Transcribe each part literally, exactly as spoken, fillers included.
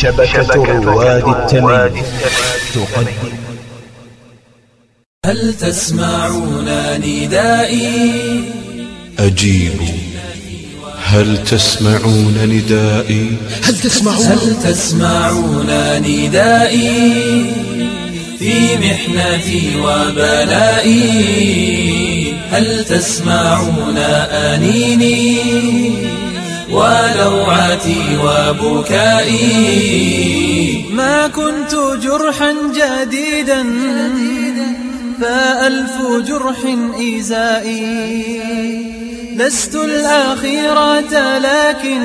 شبكة رواد التميم تقدم. هل تسمعون ندائي؟ أجيبوا. هل تسمعون ندائي؟ هل تسمعون هل تسمعون ندائي في محنتي وبلائي؟ هل تسمعون أنيني ولوعتي وبكائي؟ ما كنت جرحا جديدا فألف جرح إزائي، لست الأخيرة لكن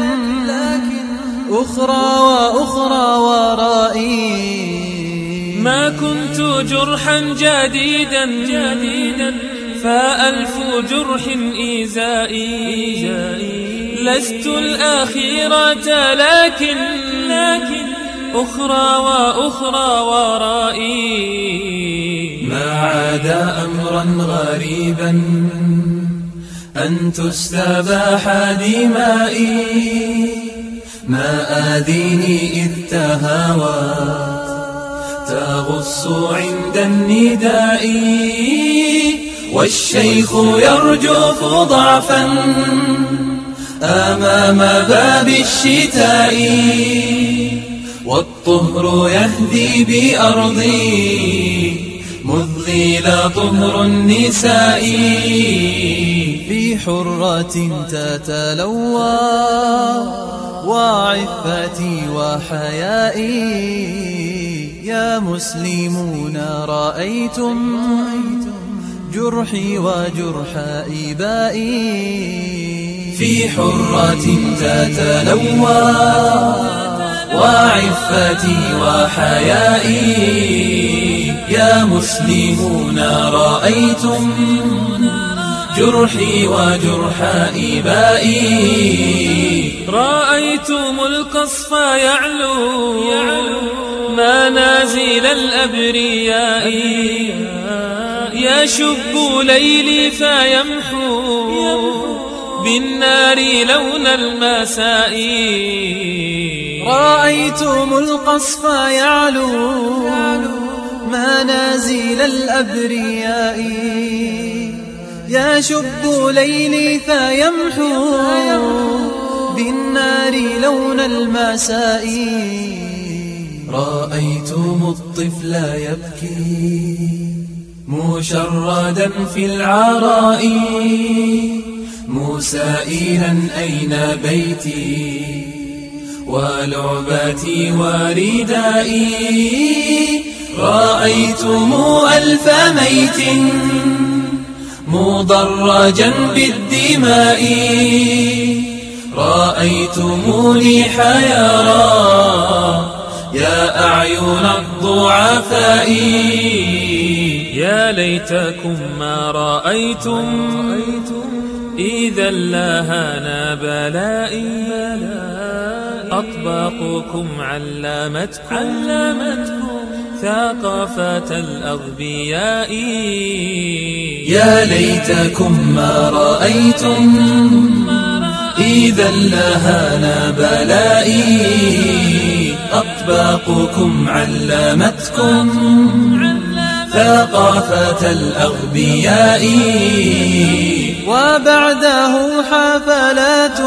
أخرى وأخرى ورائي. ما كنت جرحا جديدا جديدا فألف جرح إزائي، لست الأخيرة لكن لكن أخرى وأخرى ورائي. ما عاد أمرا غريبا أن تستباح دمائي، ما آذيني إذ تهاوت تغص عند النداء، والشيخ يرجف ضعفا أمام باب الشتاء، والطهر يهدي بأرضي مذغيل طهر النساء. في حرة تتلوى وعفتي وحيائي، يا مسلمون رأيتم جرحي وجرح إبائي. في حرة تتلوى وعفتي وحيائي، يا مسلمون رأيتم جرحي وجرح إبائي. رأيتم القصف يعلو منازل الأبرياء، يشب ليلي فيمحو بالنار لون المساء. رأيتم القصف يعلو منازل الأبرياء، يشب ليلي فيمحو بالنار لون المساء. رأيتم الطفل يبكي مشردا في العراء، مسائلا أين بيتي ولعبتي وردائي. رأيتم ألف ميت مضرجا بالدماء، رأيتموني حيارى يا أعين الضعفاء. يا ليتكم ما رأيتم إذا لهانا بلائي، أطباقكم علمتكم ثقافة الأغبياء. يا ليتكم ما رأيتم إذا لهانا بلائي، أطباقكم علمتكم ثقافة الأغبياء. وبعده حفلات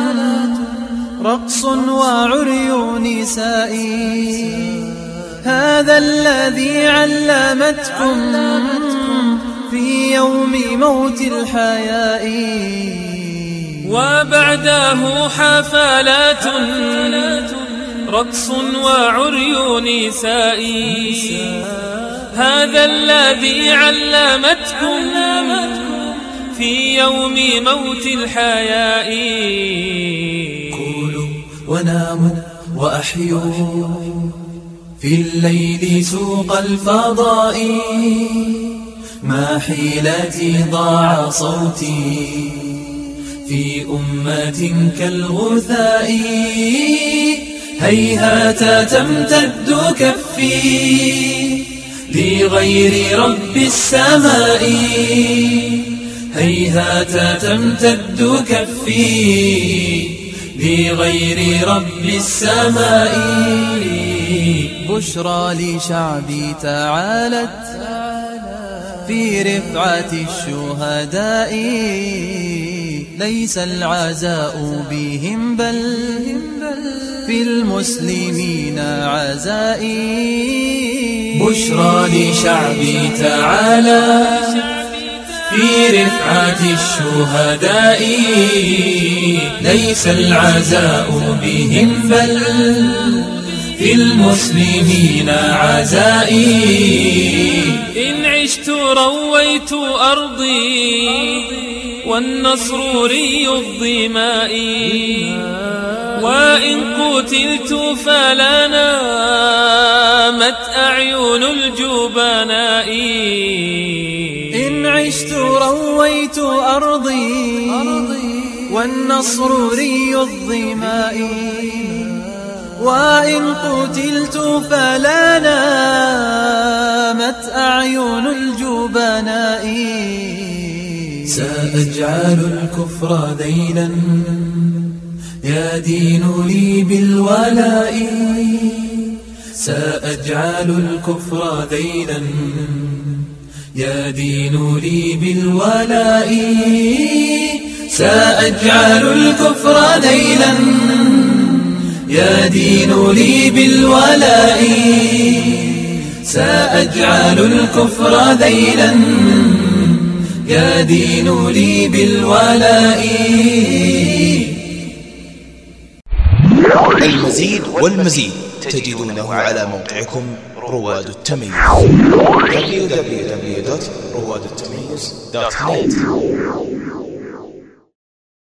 رقص وعري نسائي، هذا الذي علمتكم في يوم موت الحياء. وبعده حفلات رقص وعري نسائي، هذا الذي علمتكم في يوم موت الحياء. كلوا وناموا وأحيوا في الليل سوق الفضاء، ما حيلتي ضاع صوتي في أمة كالغثاء. هيهات تمتد كفي لغير رب السماء، هيهات تمتد كفي لغير رب السماء. بشرى لشعبي تعالت في رفعة الشهداء، ليس العزاء بهم بل في المسلمين عزائي. بشرى لشعبي تعالى في رفعة الشهداء، ليس العزاء بهم بل في المسلمين عزائي. إن عشت رويت أرضي والنصر ري الظماء، وإن قتلت فلا نامت أعين الجبناء. إن عشت رويت أرضي والنصر ري الظماء، وإن قتلت فلا نامت أعين الجبناء. سأجعل الكفر ذيلا يدين لي بالولاء، سأجعل الكفر ذيلا يدين لي بالولاء. سأجعل الكفر ذيلا يدين لي بالولاء، سأجعل الكفر ذيلا يدين لي بالولاء. المزيد والمزيد تجدونه على موقعكم رواد التميز دبليو دبليو دبليو دوت رواد التميز دوت نت.